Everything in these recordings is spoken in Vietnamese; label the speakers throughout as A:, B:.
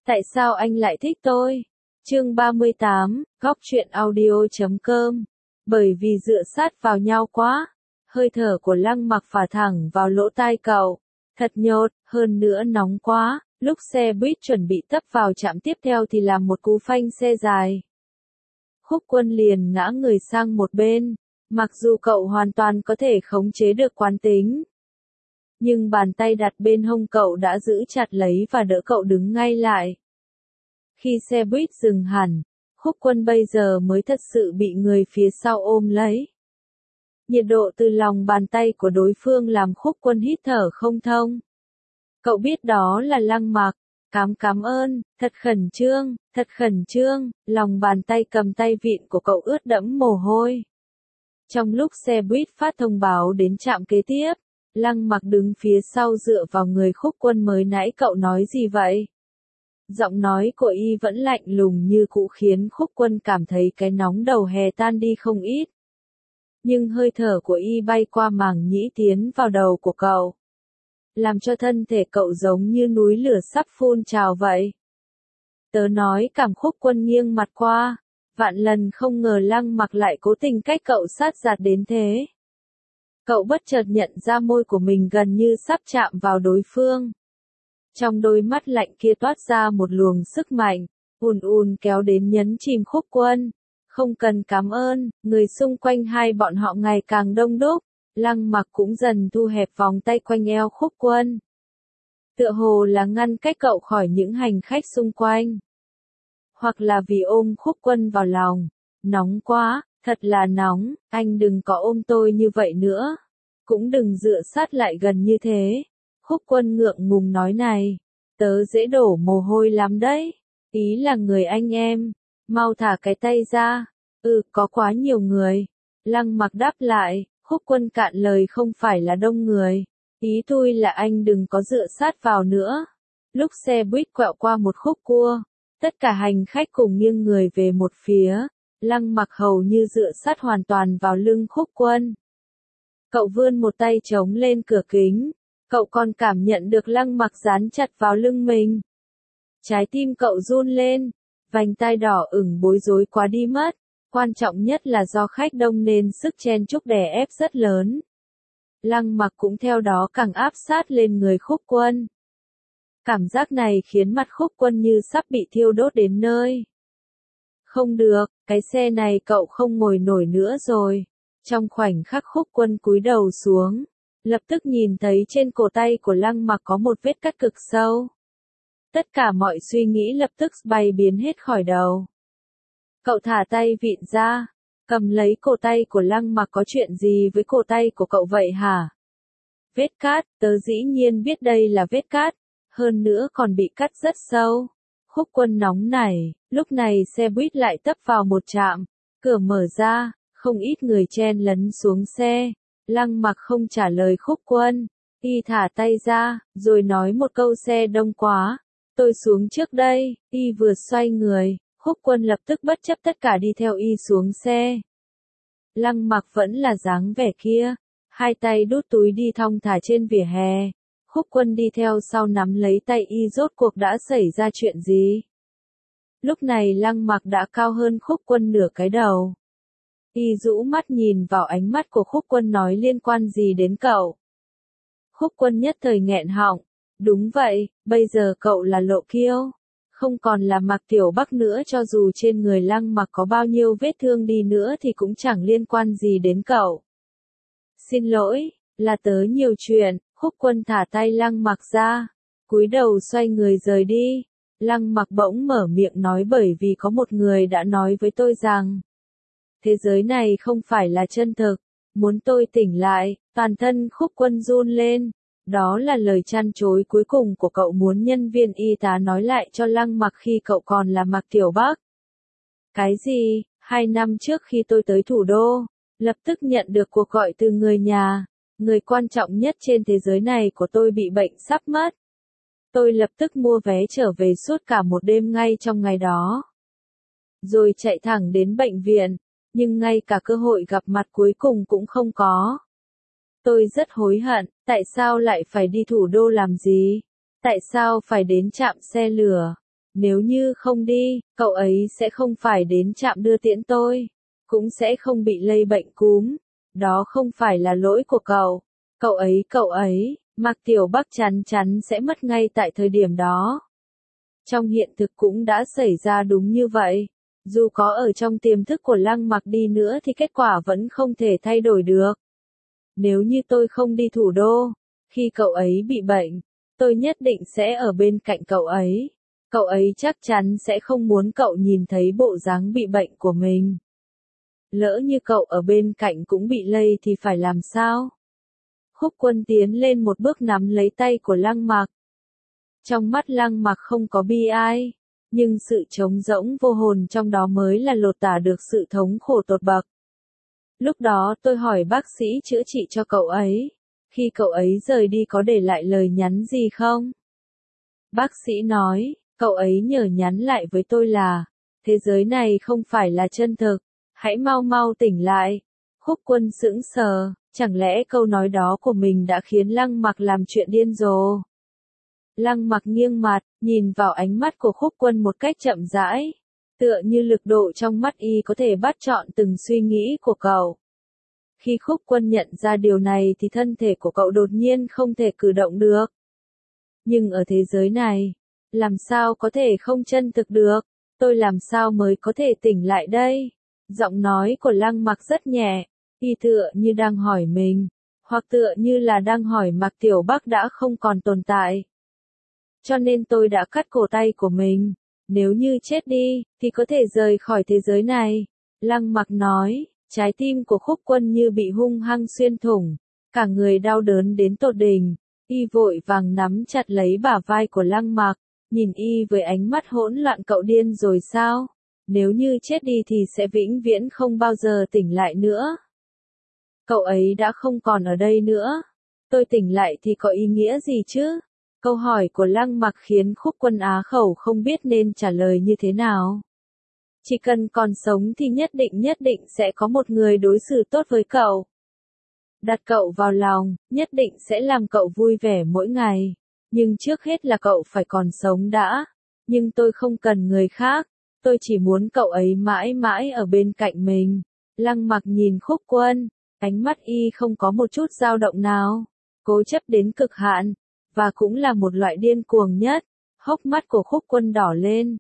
A: Tại sao anh lại thích tôi? Chương 38, Góc truyện audio.com. Bởi vì dựa sát vào nhau quá. Hơi thở của Lăng Mặc phả thẳng vào lỗ tai cậu. Thật nhột, hơn nữa nóng quá. Lúc xe buýt chuẩn bị tấp vào trạm tiếp theo thì làm một cú phanh xe dài. Khúc Quân liền ngã người sang một bên. Mặc dù cậu hoàn toàn có thể khống chế được quán tính, nhưng bàn tay đặt bên hông cậu đã giữ chặt lấy và đỡ cậu đứng ngay lại. Khi xe buýt dừng hẳn, Khúc Quân bây giờ mới thật sự bị người phía sau ôm lấy. Nhiệt độ từ lòng bàn tay của đối phương làm Khúc Quân hít thở không thông. Cậu biết đó là Lăng Mặc. Cảm ơn, thật khẩn trương, lòng bàn tay cầm tay vịn của cậu ướt đẫm mồ hôi. Trong lúc xe buýt phát thông báo đến trạm kế tiếp, Lăng Mặc đứng phía sau dựa vào người Khúc Quân. Mới nãy cậu nói gì vậy? Giọng nói của y vẫn lạnh lùng như cũ khiến Khúc Quân cảm thấy cái nóng đầu hè tan đi không ít. Nhưng hơi thở của y bay qua màng nhĩ tiến vào đầu của cậu, làm cho thân thể cậu giống như núi lửa sắp phun trào vậy. Tớ nói cảm. Khúc Quân nghiêng mặt qua, vạn lần không ngờ Lăng Mặc lại cố tình cách cậu sát giạt đến thế. Cậu bất chợt nhận ra môi của mình gần như sắp chạm vào đối phương. Trong đôi mắt lạnh kia toát ra một luồng sức mạnh, ùn kéo đến nhấn chìm Khúc Quân. Không cần cảm ơn, người xung quanh hai bọn họ ngày càng đông đúc, Lăng Mặc cũng dần thu hẹp vòng tay quanh eo Khúc Quân. Tựa hồ là ngăn cách cậu khỏi những hành khách xung quanh. Hoặc là vì ôm Khúc Quân vào lòng. Nóng quá, thật là nóng, anh đừng có ôm tôi như vậy nữa. Cũng đừng dựa sát lại gần như thế. Khúc Quân ngượng ngùng nói này. Tớ dễ đổ mồ hôi lắm đấy. Ý là người anh em. Mau thả cái tay ra. Có quá nhiều người. Lăng Mặc đáp lại. Khúc Quân cạn lời không phải là đông người. Ý tôi là anh đừng có dựa sát vào nữa. Lúc xe buýt quẹo qua một khúc cua, tất cả hành khách cùng nghiêng người về một phía. Lăng Mặc hầu như dựa sát hoàn toàn vào lưng Khúc Quân. Cậu vươn một tay chống lên cửa kính. Cậu còn cảm nhận được Lăng Mặc dán chặt vào lưng mình. Trái tim cậu run lên. Vành tai đỏ ửng bối rối quá đi mất. Quan trọng nhất là do khách đông nên sức chen chúc đè ép rất lớn. Lăng Mặc cũng theo đó càng áp sát lên người Khúc Quân. Cảm giác này khiến mặt Khúc Quân như sắp bị thiêu đốt đến nơi. Không được, cái xe này cậu không ngồi nổi nữa rồi. Trong khoảnh khắc Khúc Quân cúi đầu xuống, lập tức nhìn thấy trên cổ tay của Lăng Mặc có một vết cắt cực sâu. Tất cả mọi suy nghĩ lập tức bay biến hết khỏi đầu. Cậu thả tay vịn ra, cầm lấy cổ tay của Lăng Mặc. Có chuyện gì với cổ tay của cậu vậy hả? Vết cát, tớ dĩ nhiên biết đây là vết cát, hơn nữa còn bị cắt rất sâu. Khúc Quân nóng nảy, lúc này xe buýt lại tấp vào một trạm, cửa mở ra, không ít người chen lấn xuống xe. Lăng Mặc không trả lời Khúc Quân, y thả tay ra, rồi nói một câu xe đông quá, tôi xuống trước đây. Y vừa xoay người, Khúc Quân lập tức bất chấp tất cả đi theo y xuống xe. Lăng Mặc vẫn là dáng vẻ kia, hai tay đút túi đi thong thả trên vỉa hè. Khúc Quân đi theo sau nắm lấy tay y. Rốt cuộc đã xảy ra chuyện gì? Lúc này Lăng Mặc đã cao hơn Khúc Quân nửa cái đầu. Y rũ mắt nhìn vào ánh mắt của Khúc Quân nói liên quan gì đến cậu? Khúc Quân nhất thời nghẹn họng. Đúng vậy, bây giờ cậu là Lộ Kiêu. Không còn là Mạc Tiểu Bắc nữa. Cho dù trên người Lăng Mặc có bao nhiêu vết thương đi nữa thì cũng chẳng liên quan gì đến cậu. Xin lỗi, là tớ nhiều chuyện. Khúc Quân thả tay Lăng Mặc ra, cúi đầu xoay người rời đi. Lăng Mặc bỗng mở miệng nói bởi vì có một người đã nói với tôi rằng thế giới này không phải là chân thực, muốn tôi tỉnh lại. Toàn thân Khúc Quân run lên. Đó là lời trăn trối cuối cùng của cậu muốn nhân viên y tá nói lại cho Lăng Mặc khi cậu còn là Mạc Tiểu Bắc. Cái gì? 2 năm trước khi tôi tới thủ đô, lập tức nhận được cuộc gọi từ người nhà. Người quan trọng nhất trên thế giới này của tôi bị bệnh sắp mất. Tôi lập tức mua vé trở về suốt cả một đêm ngay trong ngày đó. Rồi chạy thẳng đến bệnh viện, nhưng ngay cả cơ hội gặp mặt cuối cùng cũng không có. Tôi rất hối hận, tại sao lại phải đi thủ đô làm gì? Tại sao phải đến trạm xe lửa? Nếu như không đi, cậu ấy sẽ không phải đến trạm đưa tiễn tôi, cũng sẽ không bị lây bệnh cúm. Đó không phải là lỗi của cậu. Cậu ấy, Mạc Tiểu Bắc chắn chắn sẽ mất ngay tại thời điểm đó. Trong hiện thực cũng đã xảy ra đúng như vậy. Dù có ở trong tiềm thức của Lăng Mặc đi nữa thì kết quả vẫn không thể thay đổi được. Nếu như tôi không đi thủ đô, khi cậu ấy bị bệnh, tôi nhất định sẽ ở bên cạnh cậu ấy. Cậu ấy chắc chắn sẽ không muốn cậu nhìn thấy bộ dáng bị bệnh của mình. Lỡ như cậu ở bên cạnh cũng bị lây thì phải làm sao? Khúc Quân tiến lên một bước nắm lấy tay của Lăng Mặc. Trong mắt Lăng Mặc không có bi ai, nhưng sự trống rỗng vô hồn trong đó mới là lột tả được sự thống khổ tột bậc. Lúc đó tôi hỏi bác sĩ chữa trị cho cậu ấy, khi cậu ấy rời đi có để lại lời nhắn gì không? Bác sĩ nói, cậu ấy nhờ nhắn lại với tôi là, thế giới này không phải là chân thực, hãy mau mau tỉnh lại. Khúc Quân sững sờ, chẳng lẽ câu nói đó của mình đã khiến Lăng Mặc làm chuyện điên rồ? Lăng Mặc nghiêng mặt, nhìn vào ánh mắt của Khúc Quân một cách chậm rãi, tựa như lực độ trong mắt y có thể bắt trọn từng suy nghĩ của cậu. Khi Khúc Quân nhận ra điều này thì thân thể của cậu đột nhiên không thể cử động được. Nhưng ở thế giới này, làm sao có thể không chân thực được? Tôi làm sao mới có thể tỉnh lại đây? Giọng nói của Lăng Mặc rất nhẹ, y tựa như đang hỏi mình, hoặc tựa như là đang hỏi Mạc Tiểu Bắc đã không còn tồn tại. Cho nên tôi đã cắt cổ tay của mình. Nếu như chết đi, thì có thể rời khỏi thế giới này. Lăng Mặc nói, trái tim của Khúc Quân như bị hung hăng xuyên thủng, cả người đau đớn đến tột đỉnh. Y vội vàng nắm chặt lấy bả vai của Lăng Mặc, nhìn y với ánh mắt hỗn loạn. Cậu điên rồi sao? Nếu như chết đi thì sẽ vĩnh viễn không bao giờ tỉnh lại nữa. Cậu ấy đã không còn ở đây nữa. Tôi tỉnh lại thì có ý nghĩa gì chứ? Câu hỏi của Lăng Mặc khiến Khúc Quân á khẩu không biết nên trả lời như thế nào. Chỉ cần còn sống thì nhất định sẽ có một người đối xử tốt với cậu. Đặt cậu vào lòng, nhất định sẽ làm cậu vui vẻ mỗi ngày. Nhưng trước hết là cậu phải còn sống đã. Nhưng tôi không cần người khác. Tôi chỉ muốn cậu ấy mãi mãi ở bên cạnh mình. Lăng Mặc nhìn Khúc Quân, ánh mắt y không có một chút dao động nào. Cố chấp đến cực hạn. Và cũng là một loại điên cuồng nhất. Hốc mắt của Khúc Quân đỏ lên.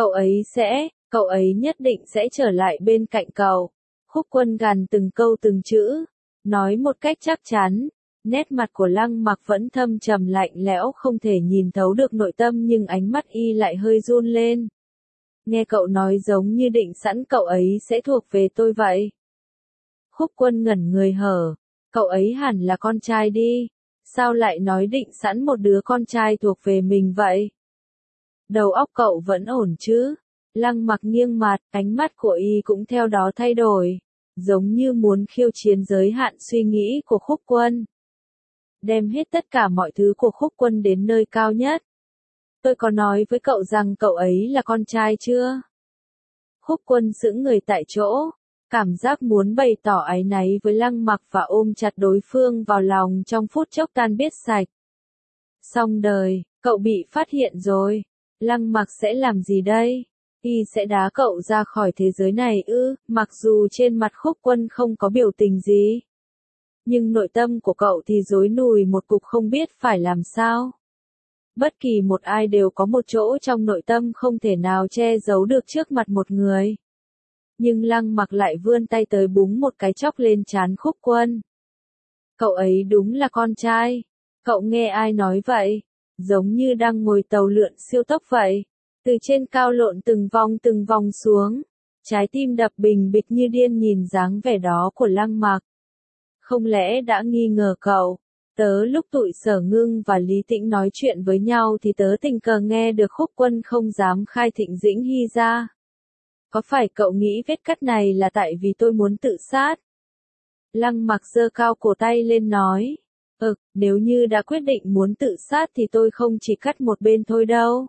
A: Cậu ấy nhất định sẽ trở lại bên cạnh cậu. Khúc Quân gằn từng câu từng chữ, nói một cách chắc chắn. Nét mặt của Lăng Mặc vẫn thâm trầm lạnh lẽo không thể nhìn thấu được nội tâm nhưng ánh mắt y lại hơi run lên. Nghe cậu nói giống như định sẵn cậu ấy sẽ thuộc về tôi vậy. Khúc Quân ngẩn người hở. Cậu ấy hẳn là con trai đi. Sao lại nói định sẵn một đứa con trai thuộc về mình vậy? Đầu óc cậu vẫn ổn chứ? Lăng Mặc nghiêng mặt, ánh mắt của y cũng theo đó thay đổi, giống như muốn khiêu chiến giới hạn suy nghĩ của Khúc Quân. Đem hết tất cả mọi thứ của Khúc Quân đến nơi cao nhất. Tôi có nói với cậu rằng cậu ấy là con trai chưa? Khúc Quân sững người tại chỗ, cảm giác muốn bày tỏ áy náy với Lăng Mặc và ôm chặt đối phương vào lòng trong phút chốc tan biết sạch. Xong đời, cậu bị phát hiện rồi. Lăng Mặc sẽ làm gì đây? Y sẽ đá cậu ra khỏi thế giới này ư? Mặc dù trên mặt Khúc Quân không có biểu tình gì, nhưng nội tâm của cậu thì rối nùi một cục không biết phải làm sao. Bất kỳ một ai đều có một chỗ trong nội tâm không thể nào che giấu được trước mặt một người. Nhưng Lăng Mặc lại vươn tay tới búng một cái chóc lên trán Khúc Quân. Cậu ấy đúng là con trai. Cậu nghe ai nói vậy? Giống như đang ngồi tàu lượn siêu tốc vậy. Từ trên cao lộn từng vòng xuống. Trái tim đập bình bịch như điên nhìn dáng vẻ đó của Lăng Mặc. Không lẽ đã nghi ngờ cậu? Lúc tụi Sở Ngưng và Lý Tĩnh nói chuyện với nhau thì tớ tình cờ nghe được Khúc Quân không dám khai Thịnh Dĩnh Hy ra. Có phải cậu nghĩ vết cắt này là tại vì tôi muốn tự sát? Lăng Mặc giơ cao cổ tay lên nói. Nếu như đã quyết định muốn tự sát thì tôi không chỉ cắt một bên thôi đâu.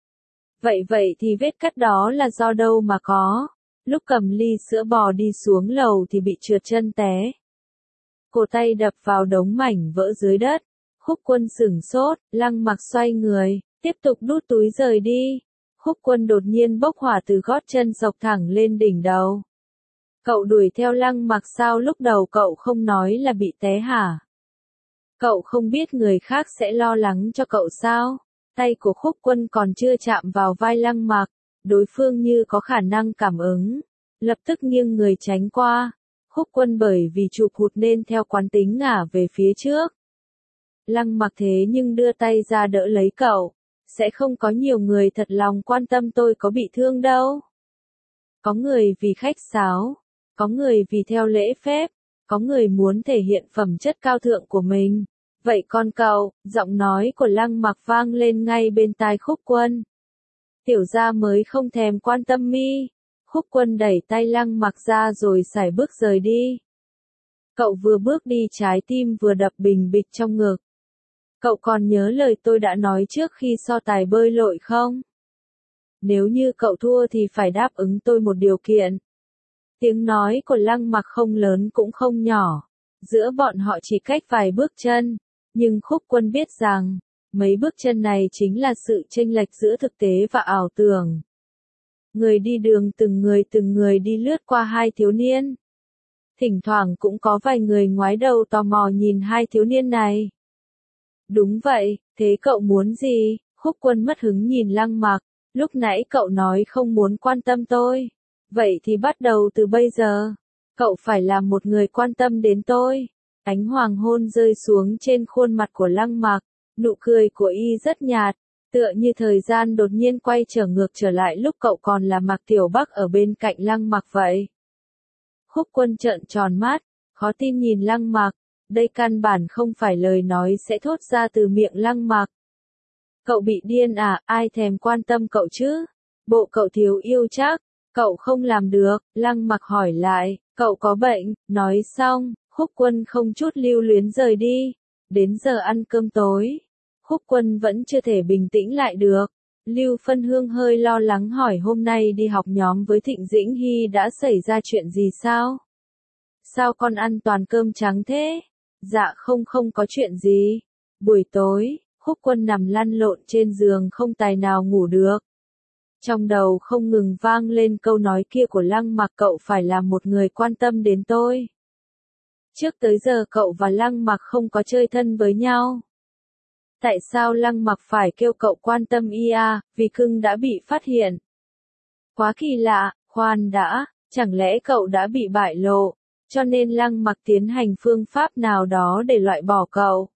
A: Vậy thì vết cắt đó là do đâu mà có? Lúc cầm ly sữa bò đi xuống lầu thì bị trượt chân té. Cổ tay đập vào đống mảnh vỡ dưới đất. Khúc Quân sửng sốt, Lăng Mặc xoay người, tiếp tục đút túi rời đi. Khúc Quân đột nhiên bốc hỏa từ gót chân xộc thẳng lên đỉnh đầu. Cậu đuổi theo Lăng Mặc sao lúc đầu cậu không nói là bị té hả? Cậu không biết người khác sẽ lo lắng cho cậu sao? Tay của Khúc Quân còn chưa chạm vào vai Lăng Mặc, đối phương như có khả năng cảm ứng, lập tức nghiêng người tránh qua. Khúc Quân bởi vì chụp hụt nên theo quán tính ngả về phía trước. Lăng Mặc thế nhưng đưa tay ra đỡ lấy cậu. Sẽ không có nhiều người thật lòng quan tâm tôi có bị thương đâu. Có người vì khách sáo, có người vì theo lễ phép, có người muốn thể hiện phẩm chất cao thượng của mình. Vậy con cậu, giọng nói của Lăng Mặc vang lên ngay bên tai Khúc Quân. Tiểu gia mới không thèm quan tâm mi. Khúc Quân đẩy tay Lăng Mặc ra rồi sải bước rời đi. Cậu vừa bước đi trái tim vừa đập bình bịch trong ngực. Cậu còn nhớ lời tôi đã nói trước khi so tài bơi lội không? Nếu như cậu thua thì phải đáp ứng tôi một điều kiện. Tiếng nói của Lăng Mặc không lớn cũng không nhỏ. Giữa bọn họ chỉ cách vài bước chân. Nhưng Khúc Quân biết rằng, mấy bước chân này chính là sự chênh lệch giữa thực tế và ảo tưởng. Người đi đường từng người đi lướt qua hai thiếu niên. Thỉnh thoảng cũng có vài người ngoái đầu tò mò nhìn hai thiếu niên này. Đúng vậy, thế cậu muốn gì? Khúc Quân mất hứng nhìn Lăng Mặc, lúc nãy cậu nói không muốn quan tâm tôi. Vậy thì bắt đầu từ bây giờ, cậu phải là một người quan tâm đến tôi. Ánh hoàng hôn rơi xuống trên khuôn mặt của Lăng Mặc, nụ cười của y rất nhạt, tựa như thời gian đột nhiên quay trở ngược trở lại lúc cậu còn là Mạc Tiểu Bắc ở bên cạnh Lăng Mặc vậy. Khúc Quân trợn tròn mắt, khó tin nhìn Lăng Mặc. Đây căn bản không phải lời nói sẽ thốt ra từ miệng Lăng Mặc. Cậu bị điên à, ai thèm quan tâm cậu chứ? Bộ cậu thiếu yêu chắc, cậu không làm được, Lăng Mặc hỏi lại, cậu có bệnh, nói xong, Khúc Quân không chút lưu luyến rời đi. Đến giờ ăn cơm tối, Khúc Quân vẫn chưa thể bình tĩnh lại được. Lưu Phân Hương hơi lo lắng hỏi hôm nay đi học nhóm với Thịnh Dĩnh Hy đã xảy ra chuyện gì sao? Sao con ăn toàn cơm trắng thế? Dạ không có chuyện gì. Buổi tối, Khúc Quân nằm lăn lộn trên giường không tài nào ngủ được. Trong đầu không ngừng vang lên câu nói kia của Lăng Mặc, cậu phải là một người quan tâm đến tôi. Trước tới giờ cậu và Lăng Mặc không có chơi thân với nhau. Tại sao Lăng Mặc phải kêu cậu quan tâm vì cưng đã bị phát hiện? Quá kỳ lạ, khoan đã, chẳng lẽ cậu đã bị bại lộ? Cho nên Lăng Mặc tiến hành phương pháp nào đó để loại bỏ cậu.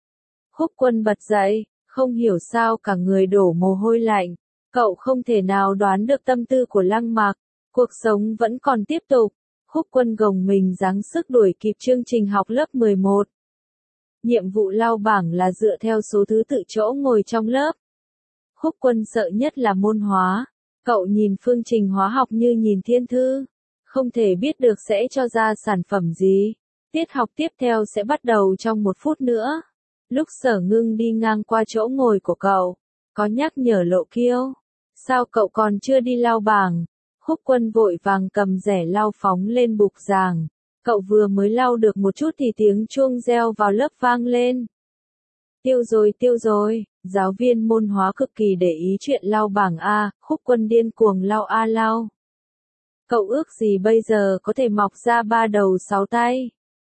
A: Khúc Quân bật dậy, không hiểu sao cả người đổ mồ hôi lạnh. Cậu không thể nào đoán được tâm tư của Lăng Mặc. Cuộc sống vẫn còn tiếp tục. Khúc Quân gồng mình gắng sức đuổi kịp chương trình học lớp 11. Nhiệm vụ lau bảng là dựa theo số thứ tự chỗ ngồi trong lớp. Khúc Quân sợ nhất là môn hóa. Cậu nhìn phương trình hóa học như nhìn thiên thư. Không thể biết được sẽ cho ra sản phẩm gì. Tiết học tiếp theo sẽ bắt đầu trong 1 phút nữa. Lúc Sở Ngưng đi ngang qua chỗ ngồi của cậu, có nhắc nhở Lộ Kiêu. Sao cậu còn chưa đi lau bảng? Khúc Quân vội vàng cầm rẻ lau phóng lên bục giảng. Cậu vừa mới lau được một chút thì tiếng chuông reo vào lớp vang lên. Tiêu rồi, giáo viên môn hóa cực kỳ để ý chuyện lau bảng A, Khúc Quân điên cuồng lau A lau. Cậu ước gì bây giờ có thể mọc ra 3 đầu 6 tay.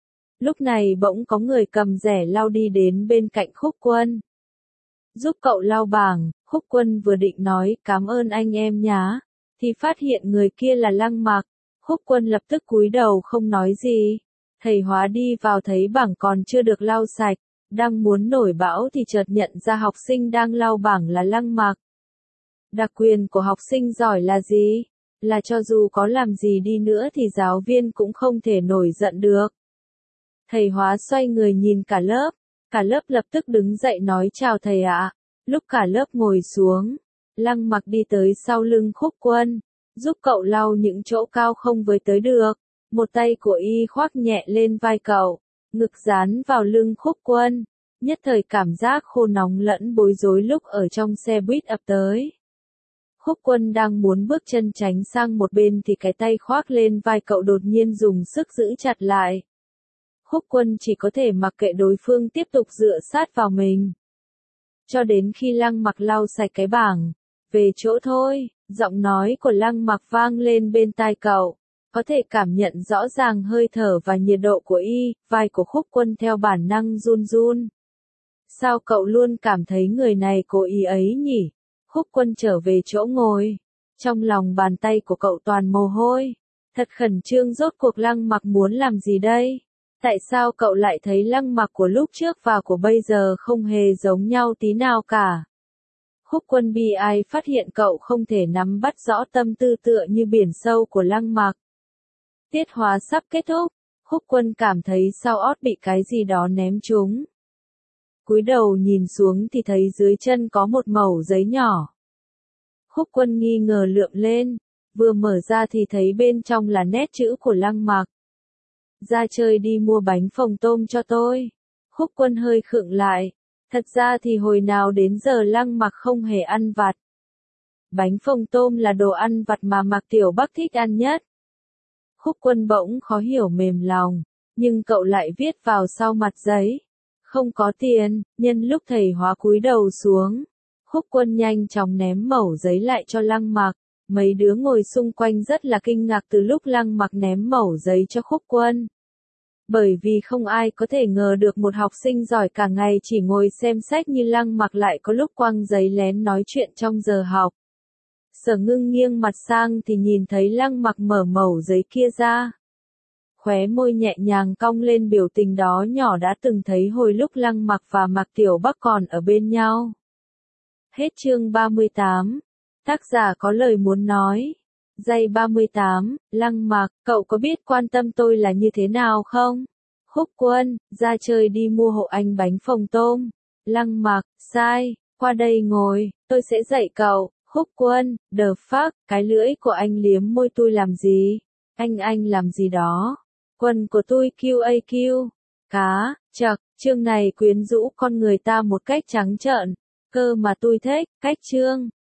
A: Lúc này bỗng có người cầm rẻ lau đi đến bên cạnh Khúc Quân. Giúp cậu lau bảng, Khúc Quân vừa định nói cảm ơn anh em nhá, thì phát hiện người kia là Lăng Mặc. Khúc Quân lập tức cúi đầu không nói gì. Thầy hóa đi vào thấy bảng còn chưa được lau sạch, đang muốn nổi bão thì chợt nhận ra học sinh đang lau bảng là Lăng Mặc. Đặc quyền của học sinh giỏi là gì? Là cho dù có làm gì đi nữa thì giáo viên cũng không thể nổi giận được. Thầy hóa xoay người nhìn cả lớp lập tức đứng dậy nói chào thầy ạ. Lúc cả lớp ngồi xuống, Lăng Mặc đi tới sau lưng Khúc Quân, giúp cậu lau những chỗ cao không với tới được. Một tay của y khoác nhẹ lên vai cậu, ngực dán vào lưng Khúc Quân. Nhất thời cảm giác khô nóng lẫn bối rối lúc ở trong xe buýt ập tới. Khúc Quân đang muốn bước chân tránh sang một bên thì cái tay khoác lên vai cậu đột nhiên dùng sức giữ chặt lại. Khúc Quân chỉ có thể mặc kệ đối phương tiếp tục dựa sát vào mình. Cho đến khi Lăng Mặc lau sạch cái bảng, Về chỗ thôi, giọng nói của Lăng Mặc vang lên bên tai cậu. Có thể cảm nhận rõ ràng hơi thở và nhiệt độ của y, vai của Khúc Quân theo bản năng run run. Sao cậu luôn cảm thấy người này cố ý ấy nhỉ? Khúc Quân trở về chỗ ngồi. Trong lòng bàn tay của cậu toàn mồ hôi. Thật khẩn trương, rốt cuộc Lăng Mặc muốn làm gì đây? Tại sao cậu lại thấy Lăng Mặc của lúc trước và của bây giờ không hề giống nhau tí nào cả? Khúc Quân bi ai phát hiện cậu không thể nắm bắt rõ tâm tư tựa như biển sâu của Lăng Mặc. Tiết hóa sắp kết thúc, Khúc Quân cảm thấy sau ót bị cái gì đó ném trúng. Cúi đầu nhìn xuống thì thấy dưới chân có một mẩu giấy nhỏ. Khúc Quân nghi ngờ lượm lên, vừa mở ra thì thấy bên trong là nét chữ của Lăng Mặc. Ra chơi đi mua bánh phồng tôm cho tôi. Khúc Quân hơi khựng lại. Thật ra thì hồi nào đến giờ Lăng Mặc không hề ăn vặt. Bánh phồng tôm là đồ ăn vặt mà Mạc Tiểu Bắc thích ăn nhất. Khúc Quân bỗng khó hiểu mềm lòng, nhưng cậu lại viết vào sau mặt giấy. Không có tiền, nhân lúc thầy hóa cúi đầu xuống. Khúc Quân nhanh chóng ném mẩu giấy lại cho Lăng Mặc. Mấy đứa ngồi xung quanh rất là kinh ngạc từ lúc Lăng Mặc ném mẩu giấy cho Khúc Quân. Bởi vì không ai có thể ngờ được một học sinh giỏi cả ngày chỉ ngồi xem sách như Lăng Mặc lại có lúc quăng giấy lén nói chuyện trong giờ học. Sở Ngưng nghiêng mặt sang thì nhìn thấy Lăng Mặc mở mẩu giấy kia ra. Khóe môi nhẹ nhàng cong lên, biểu tình đó nhỏ đã từng thấy hồi lúc Lăng Mặc và Mạc Tiểu Bắc còn ở bên nhau. Hết chương 38. Tác giả có lời muốn nói. Giây 38, Lăng Mặc, cậu có biết quan tâm tôi là như thế nào không? Khúc Quân, ra chơi đi mua hộ anh bánh phồng tôm. Lăng Mặc, sai, qua đây ngồi, tôi sẽ dạy cậu. Khúc Quân, the fuck, cái lưỡi của anh liếm môi tôi làm gì? Anh làm gì đó? Quần của tôi QAQ. Cá, chậc, chương này quyến rũ con người ta một cách trắng trợn. Cơ mà tôi thích, cách chương.